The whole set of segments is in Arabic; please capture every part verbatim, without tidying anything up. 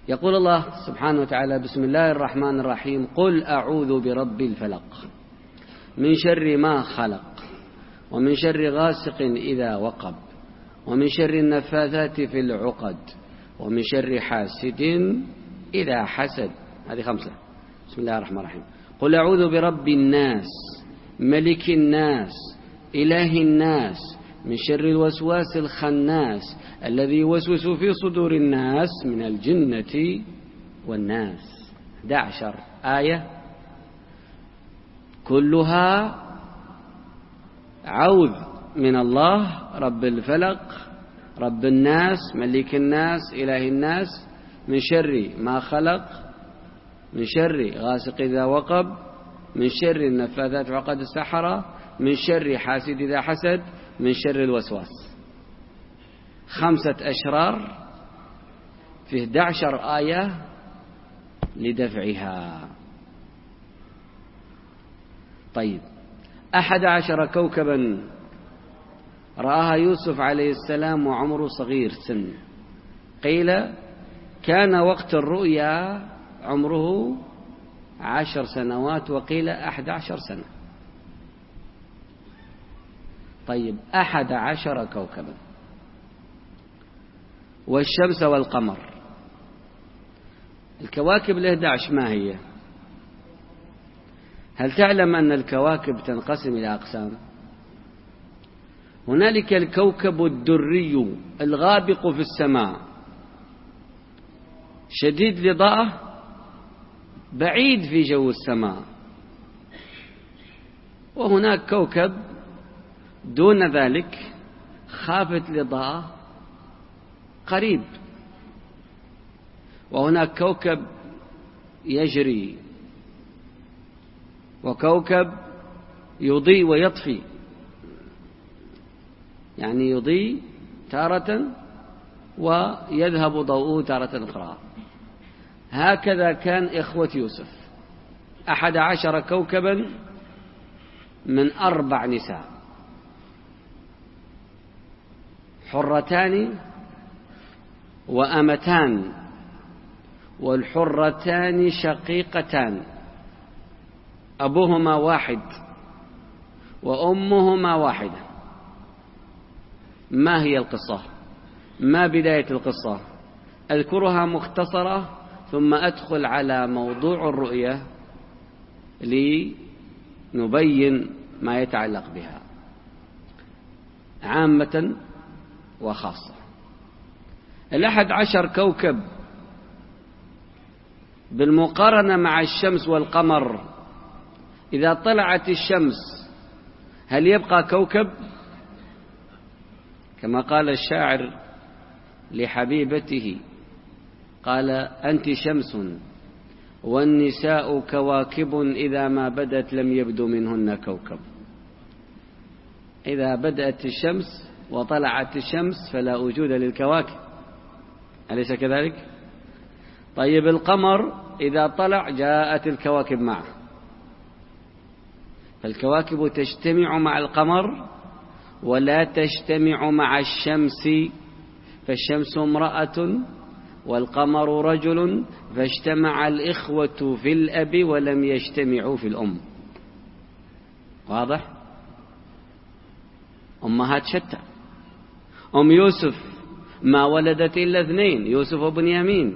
يقول الله سبحانه وتعالى: بسم الله الرحمن الرحيم. قل أعوذ برب الفلق من شر ما خلق ومن شر غاسق إذا وقب ومن شر النفاثات في العقد ومن شر حاسد إذا حسد. هذه خمسة. بسم الله الرحمن الرحيم. قل أعوذ برب الناس ملك الناس إله الناس من شر الوسواس الخناس الذي يوسوس في صدور الناس من الجنة والناس. أحد عشر آية كلها عوذ من الله رب الفلق رب الناس ملك الناس إله الناس من شر ما خلق من شر غاسق إذا وقب من شر النفاثات في عقد السحرة من شر حاسد إذا حسد من شر الوسواس. خمسة أشرار في أحد عشر آية لدفعها. طيب، أحد عشر كوكبا رآها يوسف عليه السلام وعمره صغير سن. قيل كان وقت الرؤيا عمره عشر سنوات وقيل أحد عشر سنة. طيب، أحد عشر كوكبا والشمس والقمر. الكواكب الإحدى عشر ما هي؟ هل تعلم أن الكواكب تنقسم إلى أقسام؟ هنالك الكوكب الدري الغابق في السماء شديد الإضاءة بعيد في جو السماء، وهناك كوكب دون ذلك خافت الإضاءة قريب، وهناك كوكب يجري وكوكب يضيء ويطفي، يعني يضيء تارة ويذهب ضوءه تارة أخرى. هكذا كان إخوة يوسف أحد عشر كوكبا من أربع نساء حرتان وأمتان، والحرتان شقيقتان أبوهما واحد وأمهما واحدة. ما هي القصة؟ ما بداية القصة؟ أذكرها مختصرة ثم أدخل على موضوع الرؤية لنبين ما يتعلق بها عامة وخاصة. الأحد عشر كوكب بالمقارنة مع الشمس والقمر، إذا طلعت الشمس هل يبقى كوكب؟ كما قال الشاعر لحبيبته، قال: أنت شمس والنساء كواكب إذا ما بدت لم يبدو منهن كوكب. إذا بدأت الشمس وطلعت الشمس فلا وجود للكواكب، أليس كذلك؟ طيب، القمر إذا طلع جاءت الكواكب معه، فالكواكب تجتمع مع القمر ولا تجتمع مع الشمس، فالشمس امرأة والقمر رجل، فاجتمع الإخوة في الأب ولم يجتمعوا في الأم. واضح؟ أمهات شتى. أم يوسف ما ولدت إلا اثنين، يوسف وبنيامين،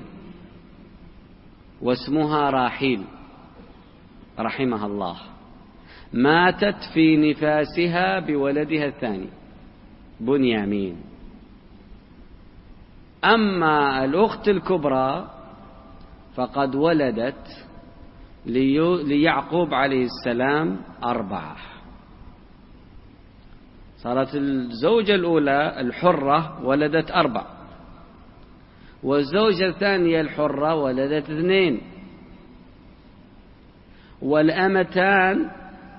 واسمها راحيل رحمها الله، ماتت في نفاسها بولدها الثاني بنيامين. أما الأخت الكبرى فقد ولدت ليعقوب عليه السلام أربعة. صارت الزوجة الأولى الحرة ولدت أربع، والزوجة الثانية الحرة ولدت اثنين، والأمتان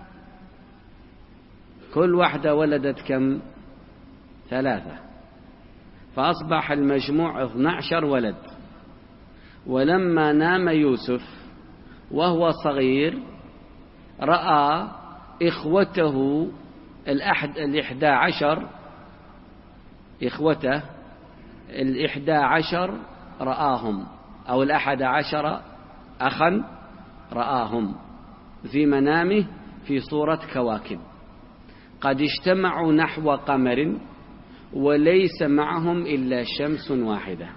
كل واحدة ولدت كم؟ ثلاثة، فأصبح المجموع اثني عشر ولد. ولما نام يوسف وهو صغير رأى إخوته الأحد الإحدى عشر إخوته الإحدى عشر رآهم أو الأحد عشر أخا رآهم في منامه في صورة كواكب قد اجتمعوا نحو قمر وليس معهم إلا شمس واحدة.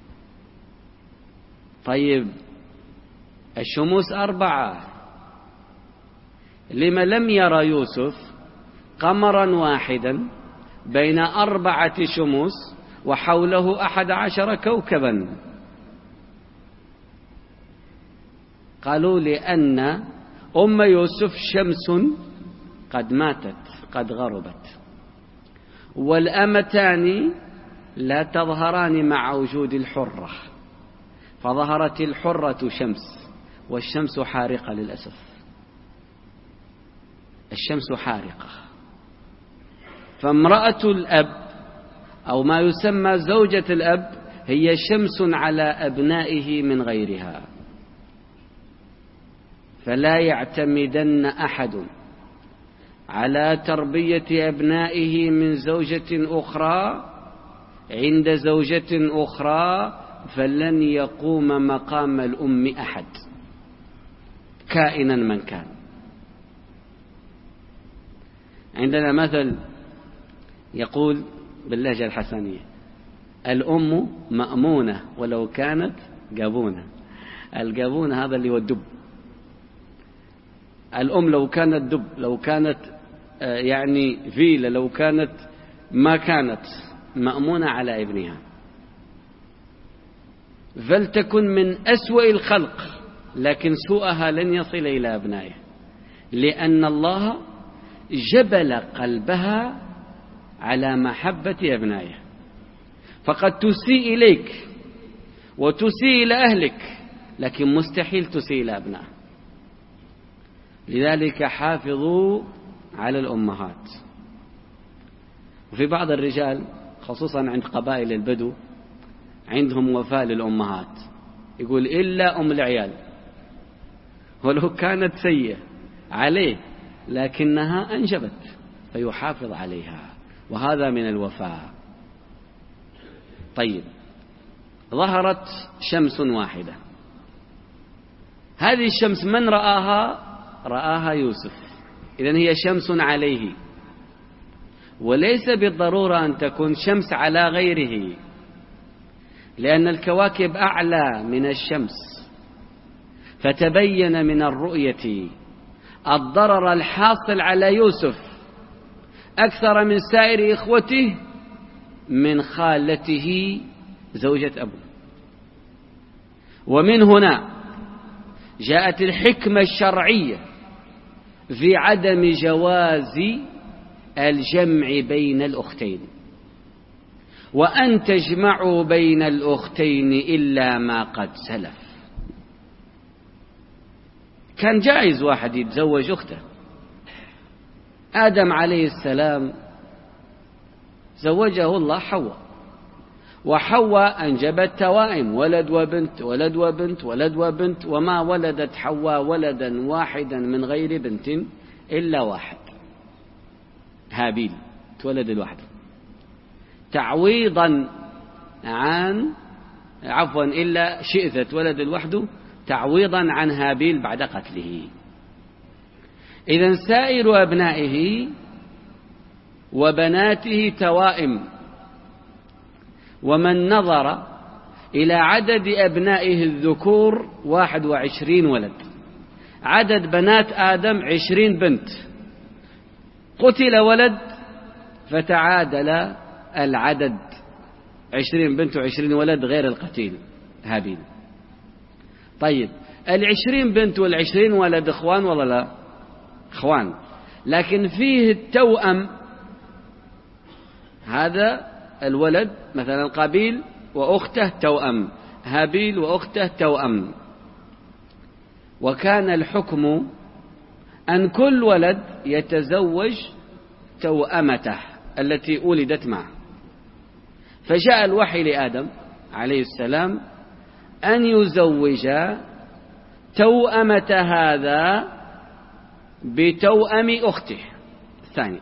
طيب الشموس أربعة، لما لم يرى يوسف قمرا واحدا بين أربعة شموس وحوله أحد عشر كوكبا؟ قالوا لأن أم يوسف شمس قد ماتت قد غربت، والأمتان لا تظهران مع وجود الحرة، فظهرت الحرة شمس والشمس حارقة للأسف، الشمس حارقة. فامرأة الأب أو ما يسمى زوجة الأب هي شمس على أبنائه من غيرها، فلا يعتمدن أحد على تربية أبنائه من زوجة أخرى عند زوجة أخرى، فلن يقوم مقام الأم أحد كائنا من كان. عندنا مثل يقول باللهجة الحسنية: الأم مأمونة ولو كانت جابونة. الجابونة هذا اللي هو الدب. الأم لو كانت دب، لو كانت يعني فيلة، لو كانت ما كانت مأمونة على ابنها، فلتكن من أسوأ الخلق، لكن سوءها لن يصل إلى أبنائه، لأن الله جبل قلبها على محبة أبنائه. فقد تسيء إليك وتسيء إلى أهلك، لكن مستحيل تسيء إلى أبنائه. لذلك حافظوا على الأمهات. وفي بعض الرجال خصوصا عند قبائل البدو عندهم وفاء للأمهات، يقول إلا أم العيال، ولو كانت سيئة عليه لكنها أنجبت فيحافظ عليها، وهذا من الوفاء. طيب، ظهرت شمس واحدة، هذه الشمس من رآها؟ رآها يوسف، إذن هي شمس عليه، وليس بالضرورة أن تكون شمس على غيره، لأن الكواكب أعلى من الشمس. فتبين من الرؤية الضرر الحاصل على يوسف أكثر من سائر إخوته من خالته زوجة أبوه. ومن هنا جاءت الحكمة الشرعية في عدم جواز الجمع بين الأختين، وأن تجمعوا بين الأختين إلا ما قد سلف. كان جائز واحد يتزوج أخته. آدم عليه السلام زوجه الله حواء، وحواء أنجبت توائم، ولد وبنت ولد وبنت ولد وبنت، وما ولدت حواء ولدا واحدا من غير بنت إلا واحد، هابيل، تولد الواحد تعويضا عن عفوا إلا شئذة تولد الوحد تعويضا عن هابيل بعد قتله. إذن سائر أبنائه وبناته توائم. ومن نظر إلى عدد أبنائه الذكور واحد وعشرين ولد، عدد بنات آدم عشرين بنت، قتل ولد فتعادل العدد عشرين بنت وعشرين ولد غير القتيل هابيل. طيب، العشرين بنت والعشرين ولد إخوان ولا لا؟ إخوان، لكن فيه التوأم. هذا الولد مثلا قابيل وأخته توأم، هابيل وأخته توأم. وكان الحكم أن كل ولد يتزوج توأمته التي ولدت معه. فجاء الوحي لآدم عليه السلام أن يزوج توأمة هذا بتوأم أخته الثانية،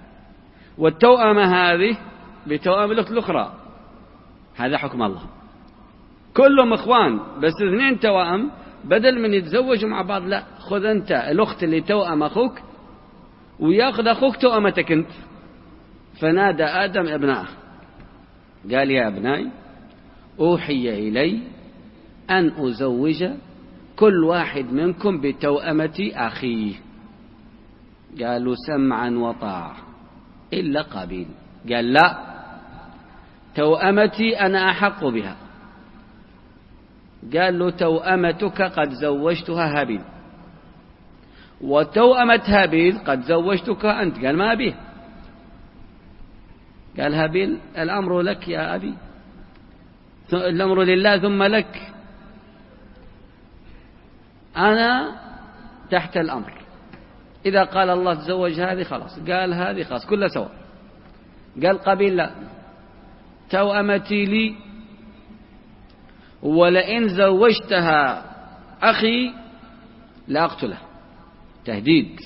والتوأمة هذه بتوأم الأخت الأخرى. هذا حكم الله. كلهم إخوان بس اثنين توأم، بدل من يتزوجوا مع بعض لا، خذ أنت الأخت اللي توأم أخوك ويأخذ أخوك توأمتك أنت. فنادى آدم أبنائه قال يا أبنائي أوحي إلي أن أزوج كل واحد منكم بتوأمة أخيه. قالوا سمعا وطاعة إلا قابيل، قال لا، توأمتي أنا أحق بها. قال له توأمتك قد زوجتها هابيل، وتوأمة هابيل قد زوجتك أنت. قال ما أبيه. قال هابيل الأمر لك يا أبي، الأمر لله ثم لك، أنا تحت الأمر، إذا قال الله تزوج هذه خلاص، قال هذه خلاص كلها سواء. قال قابيل لا، توأمتي لي، ولئن زوجتها أخي لأقتله، تهديد.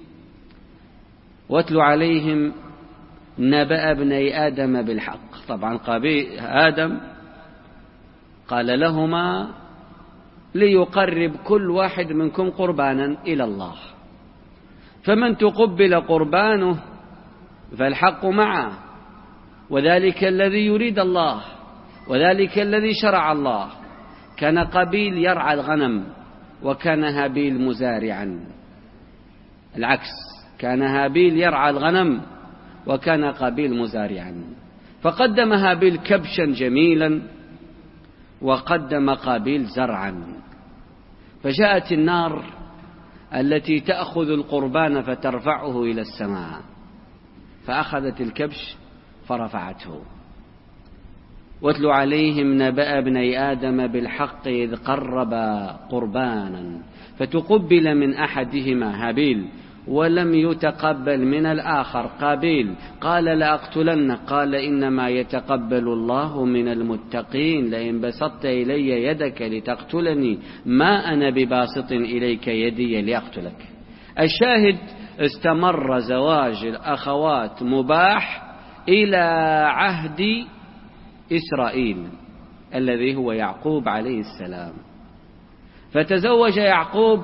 واتل عليهم نبأ ابني آدم بالحق. طبعا قابيل آدم قال لهما ليقرب كل واحد منكم قربانا إلى الله، فمن تقبل قربانه فالحق معه، وذلك الذي يريد الله، وذلك الذي شرع الله. كان قابيل يرعى الغنم وكان هابيل مزارعا، العكس، كان هابيل يرعى الغنم وكان قابيل مزارعا. فقدم هابيل كبشا جميلا وقدم قابيل زرعا. فجاءت النار التي تأخذ القربان فترفعه إلى السماء، فأخذت الكبش فرفعته. واتل عليهم نبأ ابني آدم بالحق إذ قربا قربانا فتقبل من أحدهما هابيل ولم يتقبل من الآخر قابيل، قال لأقتلنك، قال إنما يتقبل الله من المتقين، لئن بسطت إلي يدك لتقتلني ما أنا بباسط إليك يدي لأقتلك. الشاهد استمر زواج الأخوات مباح إلى عهد إسرائيل الذي هو يعقوب عليه السلام. فتزوج يعقوب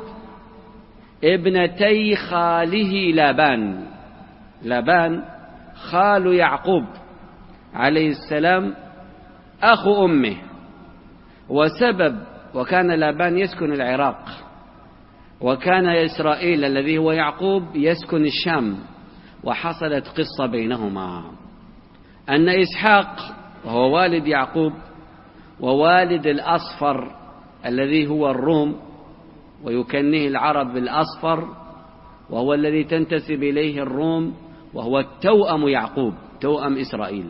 ابنتي خاله لابان. لابان خال يعقوب عليه السلام أخو أمه، وسبب وكان لابان يسكن العراق، وكان إسرائيل الذي هو يعقوب يسكن الشام. وحصلت قصة بينهما أن إسحاق وهو والد يعقوب ووالد الأصفر الذي هو الروم، ويكنيه العرب بالأصفر، وهو الذي تنتسب إليه الروم، وهو التوأم يعقوب توأم إسرائيل.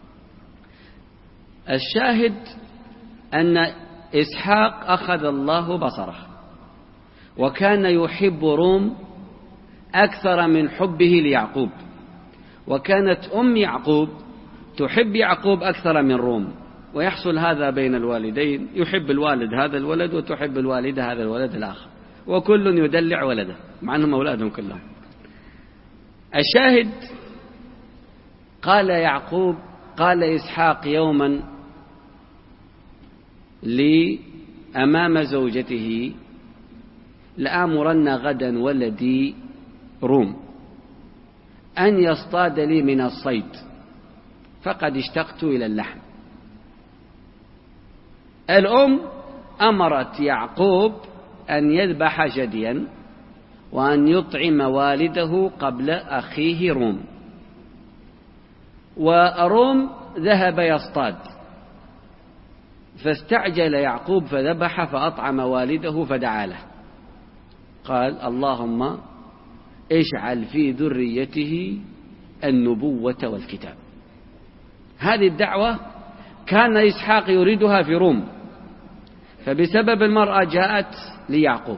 الشاهد أن إسحاق أخذ الله بصره، وكان يحب روم أكثر من حبه ليعقوب، وكانت أم يعقوب تحب يعقوب أكثر من روم. ويحصل هذا بين الوالدين، يحب الوالد هذا الولد وتحب الوالدة هذا الولد الآخر، وكل يدلع ولده مع أنهم أولادهم كلهم. الشاهد قال يعقوب قال إسحاق يوما لي أمام زوجته لآمرن غدا ولدي روم أن يصطاد لي من الصيد فقد اشتقت إلى اللحم. الأم أمرت يعقوب أن يذبح جديا وأن يطعم والده قبل أخيه روم، وروم ذهب يصطاد، فاستعجل يعقوب فذبح فأطعم والده فدعا له، قال اللهم اجعل في ذريته النبوة والكتاب. هذه الدعوة كان إسحاق يريدها في روم، فبسبب المرأة جاءت ليعقوب،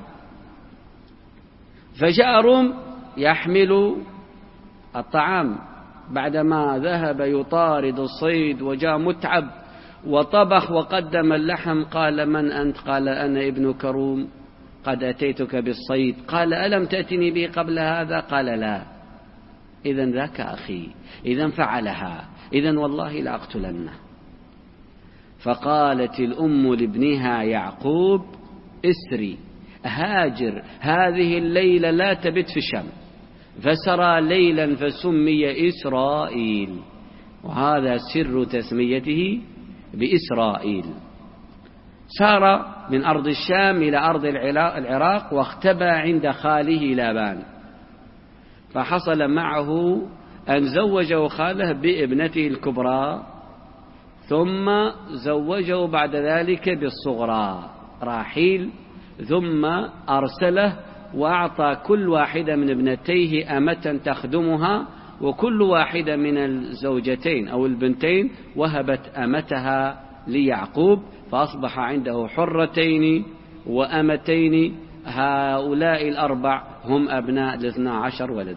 فجاء روم يحمل الطعام بعدما ذهب يطارد الصيد وجاء متعب وطبخ وقدم اللحم. قال من أنت؟ قال أنا ابنك روم قد أتيتك بالصيد. قال ألم تأتني به قبل هذا؟ قال لا. إذن ذاك أخي، إذن فعلها، إذن والله لأقتلنه. فقالت الأم لابنها يعقوب اسري هاجر هذه الليلة لا تبت في الشام، فسرى ليلا فسمي إسرائيل، وهذا سر تسميته بإسرائيل. سار من أرض الشام إلى أرض العراق واختبى عند خاله لابان، فحصل معه أن زوجه خاله بابنته الكبرى، ثم زوجه بعد ذلك بالصغرى راحيل، ثم أرسله وأعطى كل واحدة من ابنتيه أمة تخدمها، وكل واحدة من الزوجتين أو البنتين وهبت أمتها ليعقوب، فأصبح عنده حرتين وأمتين. هؤلاء الأربع هم أبناء الاثنى عشر ولد.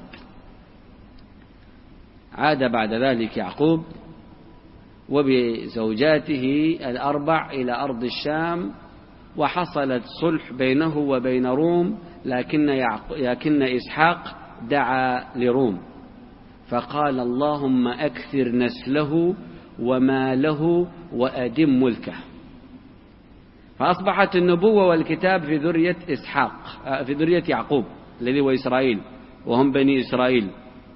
عاد بعد ذلك يعقوب وبزوجاته الأربع إلى أرض الشام، وحصلت صلح بينه وبين روم، لكن, لكن إسحاق دعا لروم فقال اللهم أكثر نسله وماله وأدم ملكه، فأصبحت النبوة والكتاب في ذرية إسحاق في ذرية يعقوب الذي هو إسرائيل، وهم بني إسرائيل،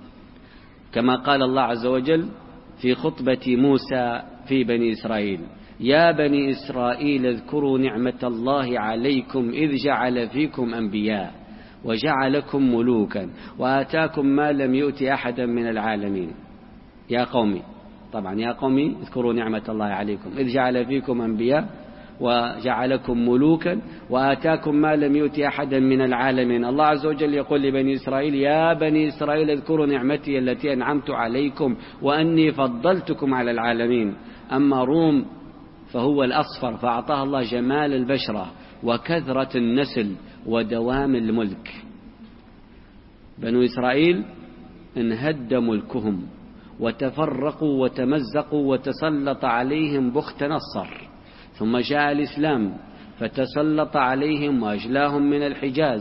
كما قال الله عز وجل في خطبة موسى في بني إسرائيل: يا بني إسرائيل اذكروا نعمة الله عليكم إذ جعل فيكم أنبياء وجعلكم ملوكا وآتاكم ما لم يؤت أحدا من العالمين. يا قومي، طبعا يا قومي اذكروا نعمة الله عليكم إذ جعل فيكم أنبياء وجعلكم ملوكا وآتاكم ما لم يؤت أحدا من العالمين. الله عز وجل يقول لبني إسرائيل: يا بني إسرائيل اذكروا نعمتي التي أنعمت عليكم وأني فضلتكم على العالمين. أما روم فهو الأصفر، فأعطاه الله جمال البشرة وكثرة النسل ودوام الملك. بنو إسرائيل انهد ملكهم وتفرقوا وتمزقوا وتسلط عليهم بخت نصر، ثم جاء الإسلام فتسلط عليهم وأجلاهم من الحجاز،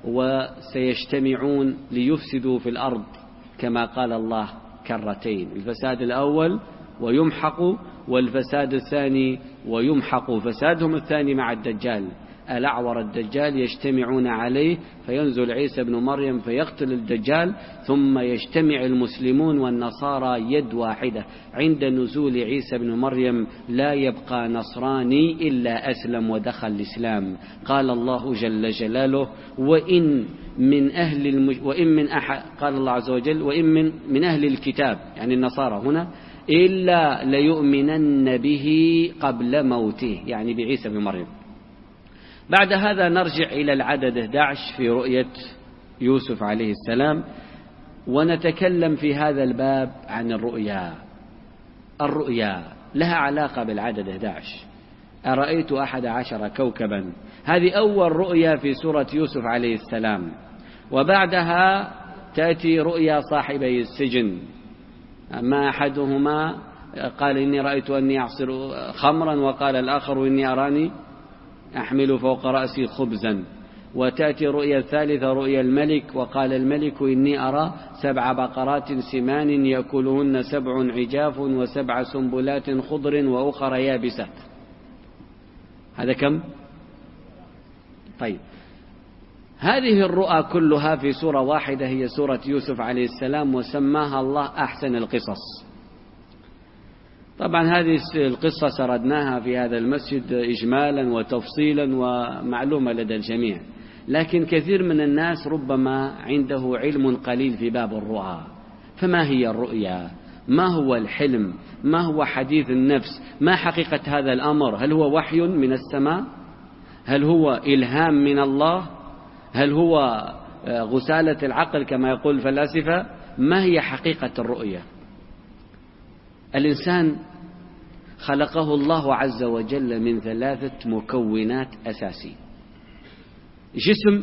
وسيجتمعون ليفسدوا في الأرض كما قال الله كرتين: الفساد الأول ويمحق، والفساد الثاني ويمحق. فسادهم الثاني مع الدجال الأعور الدجال، يجتمعون عليه فينزل عيسى بن مريم فيقتل الدجال، ثم يجتمع المسلمون والنصارى يد واحدة عند نزول عيسى بن مريم، لا يبقى نصراني إلا أسلم ودخل الإسلام. قال الله جل جلاله: وإن من أهل المج... وإن من أحد، قال الله عز وجل: وإن من من أهل الكتاب، يعني النصارى هنا، إلا ليؤمنن به قبل موته، يعني بعيسى بن مريم. بعد هذا نرجع إلى العدد أحد عشر في رؤية يوسف عليه السلام، ونتكلم في هذا الباب عن الرؤيا. الرؤيا لها علاقة بالعدد أحد عشر. أرأيت أحد عشر كوكبا، هذه أول رؤيا في سورة يوسف عليه السلام. وبعدها تأتي رؤيا صاحبي السجن، ما أحدهما قال إني رأيت أني أعصر خمرا، وقال الآخر إني أراني أحمل فوق رأسي خبزا. وتأتي رؤيا الثالثة رؤيا الملك، وقال الملك إني أرى سبع بقرات سمان يأكلهن سبع عجاف وسبع سنبلات خضر وأخر يابسات. هذا كم؟ طيب، هذه الرؤى كلها في سورة واحدة، هي سورة يوسف عليه السلام، وسماها الله أحسن القصص. طبعا هذه القصة سردناها في هذا المسجد إجمالا وتفصيلا ومعلومة لدى الجميع، لكن كثير من الناس ربما عنده علم قليل في باب الرؤى. فما هي الرؤيا؟ ما هو الحلم؟ ما هو حديث النفس؟ ما حقيقة هذا الأمر؟ هل هو وحي من السماء؟ هل هو إلهام من الله؟ هل هو غسالة العقل كما يقول الفلاسفة؟ ما هي حقيقة الرؤيا؟ الإنسان خلقه الله عز وجل من ثلاثة مكونات أساسية: جسم،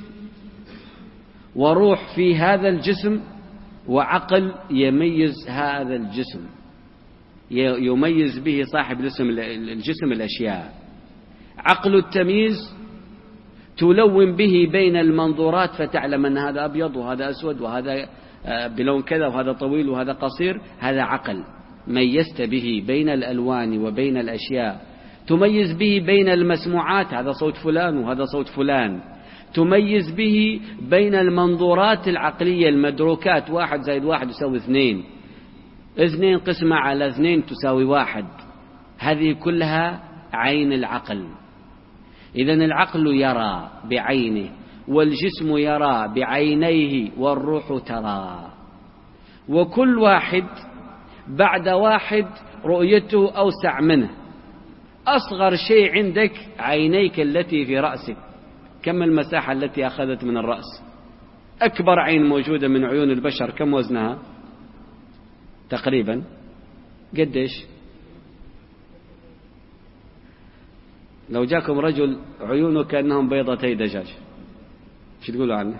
وروح في هذا الجسم، وعقل يميز هذا الجسم، يميز به صاحب الجسم الأشياء. عقل التمييز تلون به بين المنظورات فتعلم أن هذا أبيض وهذا أسود وهذا بلون كذا وهذا طويل وهذا قصير، هذا عقل ميزت به بين الألوان وبين الأشياء. تميز به بين المسموعات، هذا صوت فلان وهذا صوت فلان، تميز به بين المنظورات العقلية المدروكات، واحد زائد واحد يساوي اثنين، اثنين قسمة على اثنين تساوي واحد، هذه كلها عين العقل. إذن العقل يرى بعينه، والجسم يرى بعينيه، والروح ترى، وكل واحد بعد واحد رؤيته أوسع منه. أصغر شيء عندك عينيك التي في رأسك، كم المساحة التي أخذت من الرأس؟ أكبر عين موجودة من عيون البشر كم وزنها تقريبا؟ قديش؟ لو جاكم رجل عيونه كأنهم بيضتي دجاج شو تقولوا عنه؟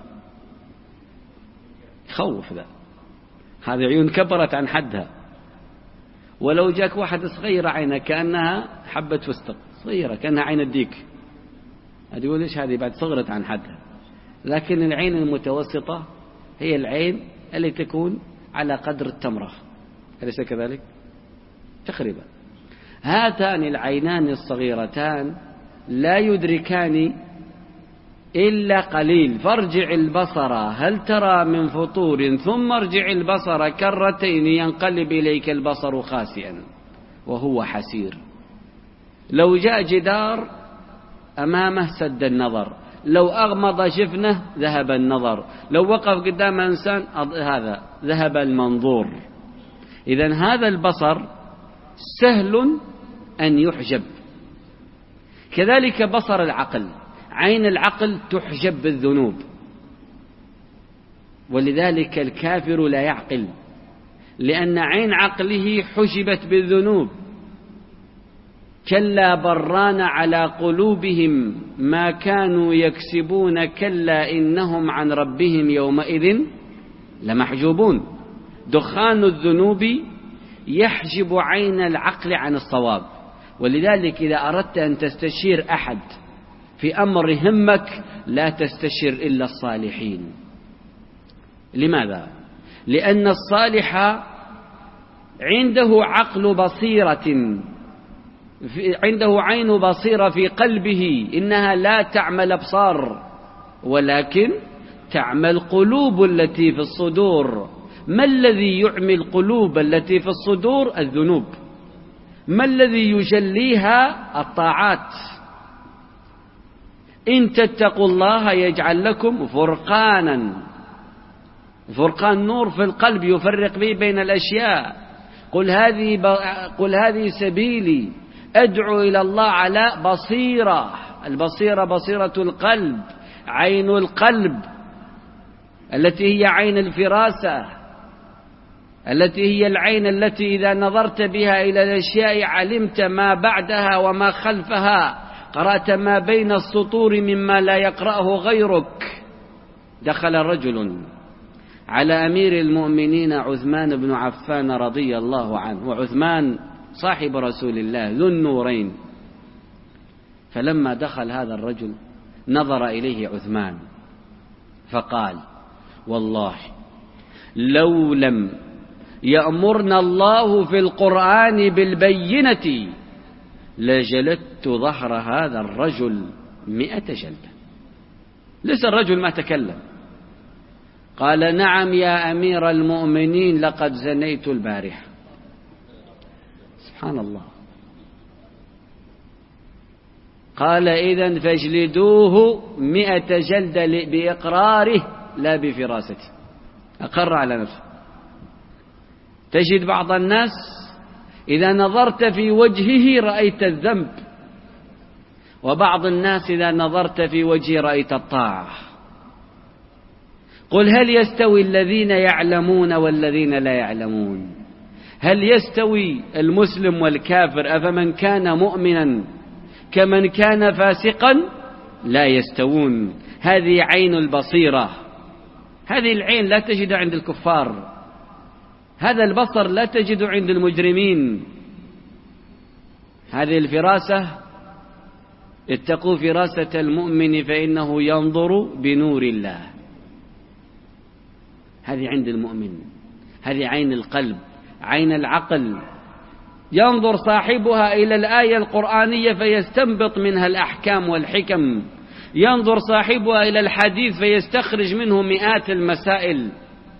يخوف ذا، هذه عيون كبرت عن حدها. ولو جاك واحد صغيرة عينه كأنها حبة فستق صغيرة، كأنها عين الديك، هتقول إيش هذه؟ بعد صغرت عن حدها. لكن العين المتوسطة هي العين اللي تكون على قدر التمرة، أليس كذلك؟ تقريبا. هاتان العينان الصغيرتان لا يدركان إلا قليل. فارجع البصر هل ترى من فطور ثم ارجع البصر كرتين ينقلب إليك البصر خاسئا وهو حسير. لو جاء جدار أمامه سد النظر، لو أغمض شفنه ذهب النظر، لو وقف قدام إنسان هذا ذهب المنظور. إذن هذا البصر سهل أن يحجب. كذلك بصر العقل، عين العقل تحجب بالذنوب، ولذلك الكافر لا يعقل، لأن عين عقله حجبت بالذنوب. كلا بران على قلوبهم ما كانوا يكسبون كلا إنهم عن ربهم يومئذ لمحجوبون. دخان الذنوب يحجب عين العقل عن الصواب. ولذلك إذا أردت أن تستشير أحد في أمر همك لا تستشير إلا الصالحين. لماذا؟ لأن الصالح عنده عقل بصيرة، عنده عين بصيرة في قلبه، إنها لا تعمل أبصار ولكن تعمل قلوب التي في الصدور. ما الذي يعمي القلوب التي في الصدور؟ الذنوب. ما الذي يجليها؟ الطاعات. إن تتقوا الله يجعل لكم فرقانا. فرقان نور في القلب يفرق به بين الأشياء. قل هذه, قل هذه سبيلي أدعو إلى الله على بصيرة. البصيرة بصيرة القلب، عين القلب التي هي عين الفراسة، التي هي العين التي إذا نظرت بها إلى الأشياء علمت ما بعدها وما خلفها، قرأت ما بين السطور مما لا يقرأه غيرك. دخل رجل على أمير المؤمنين عثمان بن عفان رضي الله عنه، وعثمان صاحب رسول الله ذو النورين. فلما دخل هذا الرجل نظر إليه عثمان فقال: والله لو لم يأمرنا الله في القرآن بالبينة لجلدت ظهر هذا الرجل مئة جلدة. لسه الرجل ما تكلم. قال: نعم يا أمير المؤمنين لقد زنيت البارحة. سبحان الله. قال: إذن فاجلدوه مئة جلدة بإقراره لا بفراسته. أقر على نفسه. تجد بعض الناس إذا نظرت في وجهه رأيت الذنب، وبعض الناس إذا نظرت في وجهه رأيت الطاعة. قل هل يستوي الذين يعلمون والذين لا يعلمون؟ هل يستوي المسلم والكافر؟ أفمن كان مؤمنا كمن كان فاسقا؟ لا يستوون. هذه عين البصيرة. هذه العين لا تجد عند الكفار، هذا البصر لا تجد عند المجرمين. هذه الفراسة، اتقوا فراسة المؤمن فإنه ينظر بنور الله. هذه عند المؤمن، هذه عين القلب، عين العقل. ينظر صاحبها إلى الآية القرآنية فيستنبط منها الأحكام والحكم، ينظر صاحبها إلى الحديث فيستخرج منه مئات المسائل.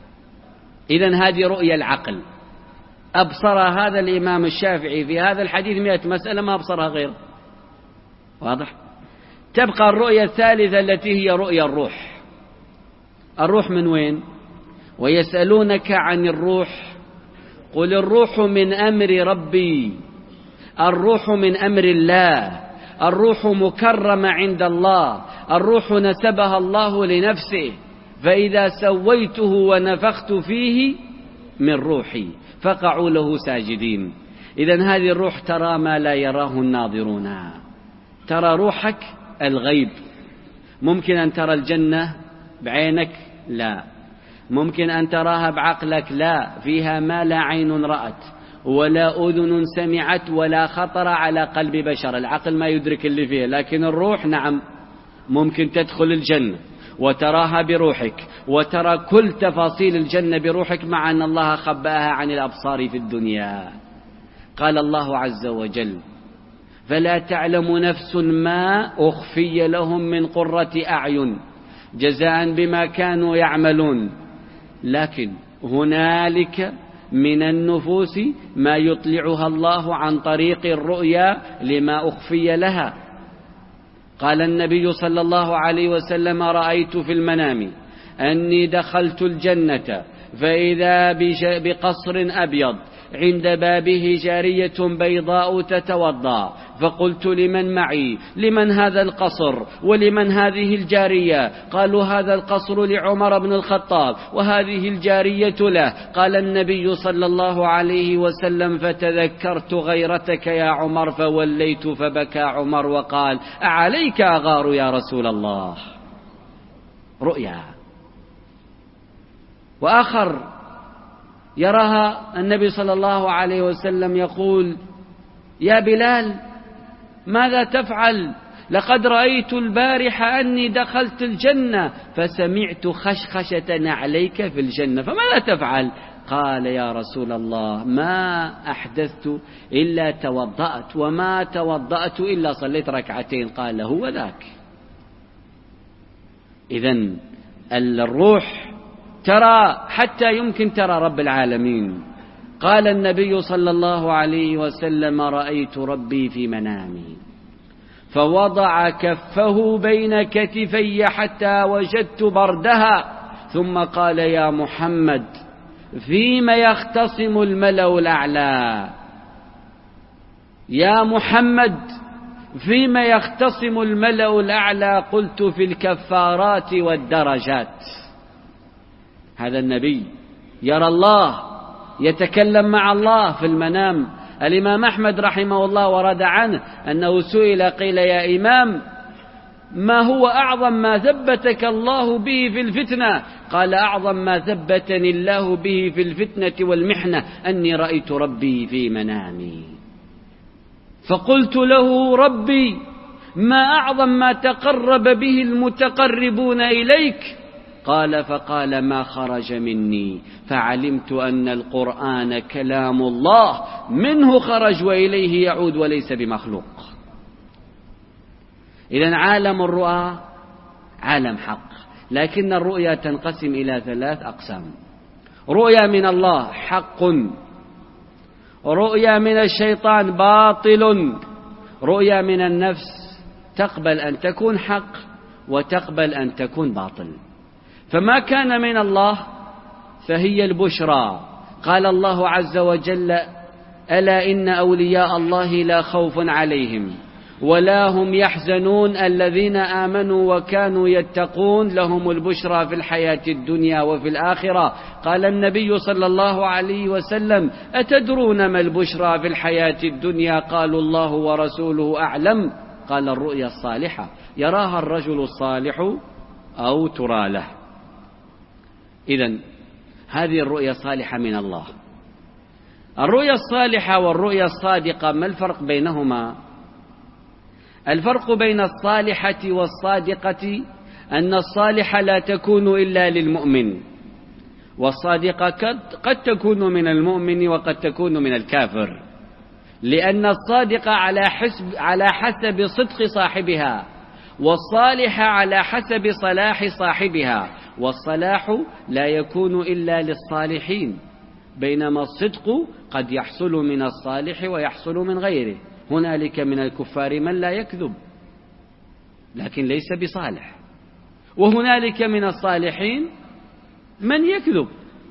إذن هذه رؤية العقل، أبصر هذا الإمام الشافعي في هذا الحديث مئة مسألة ما أبصرها غير. واضح؟ تبقى الرؤية الثالثة التي هي رؤية الروح. الروح من وين؟ ويسألونك عن الروح قل الروح من أمر ربي، الروح من أمر الله، الروح مكرمة عند الله، الروح نسبها الله لنفسه، فإذا سويته ونفخت فيه من روحي فقعوا له ساجدين. إذن هذه الروح ترى ما لا يراه الناظرون. ترى روحك الغيب. ممكن أن ترى الجنة بعينك؟ لا. ممكن أن تراها بعقلك؟ لا، فيها ما لا عين رأت ولا أذن سمعت ولا خطر على قلب بشر. العقل ما يدرك اللي فيه، لكن الروح نعم ممكن تدخل الجنة وتراها بروحك وترى كل تفاصيل الجنة بروحك، مع أن الله خبأها عن الأبصار في الدنيا. قال الله عز وجل فلا تعلم نفس ما أخفي لهم من قرة أعين جزاء بما كانوا يعملون، لكن هنالك من النفوس ما يطلعها الله عن طريق الرؤيا لما أخفي لها. قال النبي صلى الله عليه وسلم رأيت في المنام أني دخلت الجنة فإذا بقصر أبيض عند بابه جارية بيضاء تتوضأ، فقلت لمن معي لمن هذا القصر ولمن هذه الجارية؟ قالوا هذا القصر لعمر بن الخطاب وهذه الجارية له. قال النبي صلى الله عليه وسلم فتذكرت غيرتك يا عمر فوليت، فبكى عمر وقال أعليك أغار يا رسول الله. رؤيا. وآخر يراها النبي صلى الله عليه وسلم يقول يا بلال ماذا تفعل؟ لقد رأيت البارحة أني دخلت الجنة فسمعت خشخشة نعليك في الجنة، فماذا تفعل؟ قال يا رسول الله ما أحدثت إلا توضأت، وما توضأت إلا صليت ركعتين. قال هو ذاك. إذن الروح ترى حتى يمكن ترى رب العالمين. قال النبي صلى الله عليه وسلم رأيت ربي في منامي فوضع كفه بين كتفي حتى وجدت بردها، ثم قال يا محمد فيما يختصم الملأ الأعلى؟ يا محمد فيما يختصم الملأ الأعلى؟ قلت في الكفارات والدرجات. هذا النبي يرى الله، يتكلم مع الله في المنام. الإمام أحمد رحمه الله ورد عنه أنه سئل قيل يا إمام ما هو أعظم ما ثبتك الله به في الفتنة؟ قال أعظم ما ثبتني الله به في الفتنة والمحنة أني رأيت ربي في منامي. فقلت له ربي ما أعظم ما تقرب به المتقربون إليك؟ قال فقال ما خرج مني، فعلمت أن القرآن كلام الله منه خرج وإليه يعود وليس بمخلوق. إذن عالم الرؤى عالم حق، لكن الرؤيا تنقسم إلى ثلاث أقسام: رؤيا من الله حق، رؤيا من الشيطان باطل، رؤيا من النفس تقبل أن تكون حق وتقبل أن تكون باطل. فما كان من الله فهي البشرى. قال الله عز وجل ألا إن أولياء الله لا خوف عليهم ولا هم يحزنون الذين آمنوا وكانوا يتقون لهم البشرى في الحياة الدنيا وفي الآخرة. قال النبي صلى الله عليه وسلم أتدرون ما البشرى في الحياة الدنيا؟ قالوا الله ورسوله أعلم. قال الرؤيا الصالحة يراها الرجل الصالح أو ترى له. إذن هذه الرؤيا الصالحة من الله. الرؤيا الصالحة والرؤيا الصادقة ما الفرق بينهما؟ الفرق بين الصالحة والصادقة أن الصالحة لا تكون إلا للمؤمن، والصادقة قد, قد تكون من المؤمن وقد تكون من الكافر. لأن الصادق على حسب على حسب صدق صاحبها، والصالح على حسب صلاح صاحبها، والصلاح لا يكون إلا للصالحين، بينما الصدق قد يحصل من الصالح ويحصل من غيره. هنالك من الكفار من لا يكذب لكن ليس بصالح، وهنالك من الصالحين من يكذب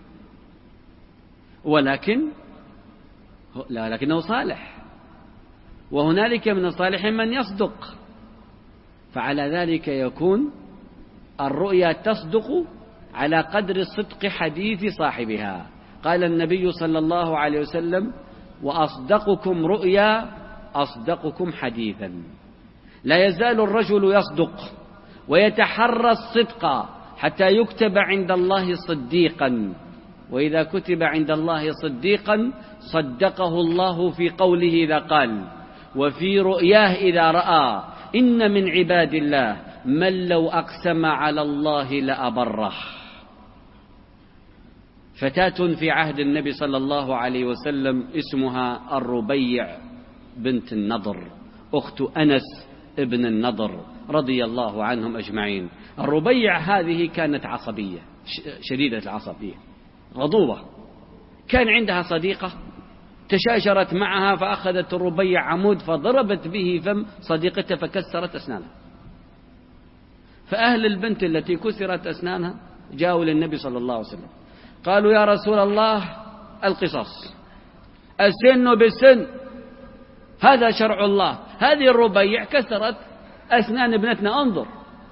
ولكن لا لكنه صالح، وهنالك من الصالحين من يصدق. فعلى ذلك يكون الرؤيا تصدق على قدر صدق حديث صاحبها. قال النبي صلى الله عليه وسلم: وأصدقكم رؤيا أصدقكم حديثا. لا يزال الرجل يصدق ويتحرى الصدق حتى يكتب عند الله صديقا، وإذا كتب عند الله صديقا صدقه الله في قوله إذا قال، وفي رؤياه إذا رأى. إن من عباد الله من لو أقسم على الله لأبره. فتاة في عهد النبي صلى الله عليه وسلم اسمها الربيع بنت النضر، أخت أنس ابن النضر رضي الله عنهم أجمعين. الربيع هذه كانت عصبية شديدة العصبية غضوبة. كان عندها صديقة تشاجرت معها، فأخذت الربيع عمود فضربت به فم صديقتها فكسرت أسنانها. فأهل البنت التي كسرت أسنانها جاءوا للنبي صلى الله عليه وسلم قالوا: يا رسول الله، القصاص، السن بالسن، هذا شرع الله. هذه الربيع كسرت أسنان ابنتنا، انظر.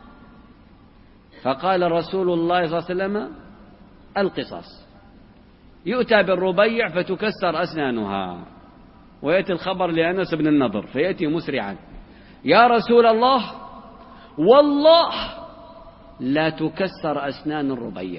فقال رسول الله صلى الله عليه وسلم: القصاص. يؤتى بالربيع فتكسر أسنانها، ويأتي الخبر لأنس بن النضر فيأتي مسرعا: يا رسول الله، والله لا تكسر أسنان الربيع.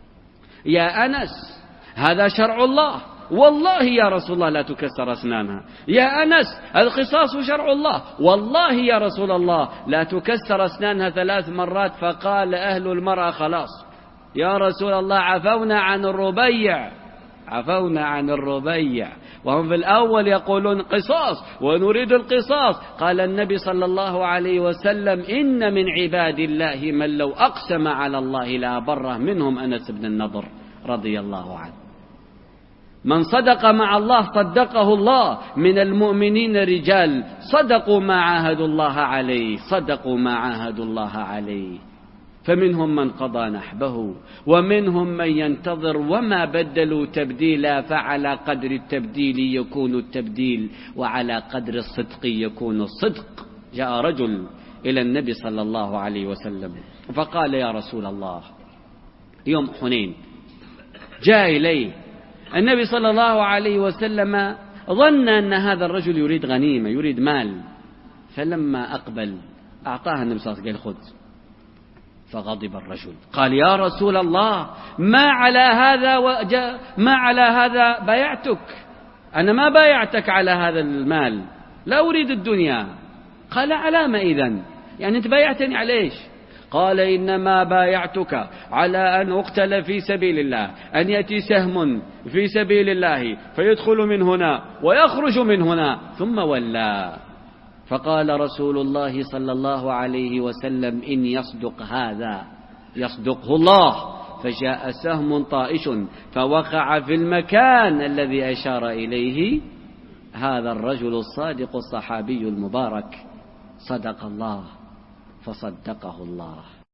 يا أنس، هذا شرع الله، والله يا رسول الله لا تكسر أسنانها. يا أنس، القصاص شرع الله، والله يا رسول الله لا تكسر أسنانها ثلاث مرات. فقال أهل المرأة: خلاص يا رسول الله، عفونا عن الربيع، عفونا عن الربيع. وهم في الأول يقولون قصاص ونريد القصاص. قال النبي صلى الله عليه وسلم: إن من عباد الله من لو أقسم على الله لا بره، منهم أنس بن النضر رضي الله عنه. من صدق مع الله صدقه الله. من المؤمنين رجال صدقوا ما عاهدوا الله عليه، صدقوا ما عاهدوا الله عليه. فمنهم من قضى نحبه ومنهم من ينتظر وما بدلوا تبديلا. فعلى قدر التبديل يكون التبديل، وعلى قدر الصدق يكون الصدق. جاء رجل إلى النبي صلى الله عليه وسلم فقال: يا رسول الله، يوم حنين جاء إليه النبي صلى الله عليه وسلم، ظن أن هذا الرجل يريد غنيمة، يريد مال. فلما أقبل أعطاه النبي صلى الله عليه وسلم: خذ. فغضب الرجل قال: يا رسول الله، ما على هذا وجاء ما على هذا بايعتك، أنا ما بايعتك على هذا المال، لا أريد الدنيا. قال: على ما إذن؟ يعني أنت بايعتني على إيش؟ قال: إنما بايعتك على أن أقتل في سبيل الله، أن يأتي سهم في سبيل الله فيدخل من هنا ويخرج من هنا. ثم ولى. فقال رسول الله صلى الله عليه وسلم: إن يصدق هذا يصدقه الله. فجاء سهم طائش فوقع في المكان الذي أشار إليه هذا الرجل الصادق الصحابي المبارك. صدق الله فصدقه الله.